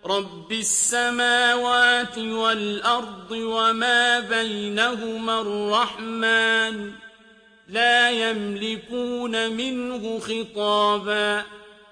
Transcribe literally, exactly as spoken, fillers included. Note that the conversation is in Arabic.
رب السماوات والأرض وما بينهما الرحمن لا يملكون منه خطابا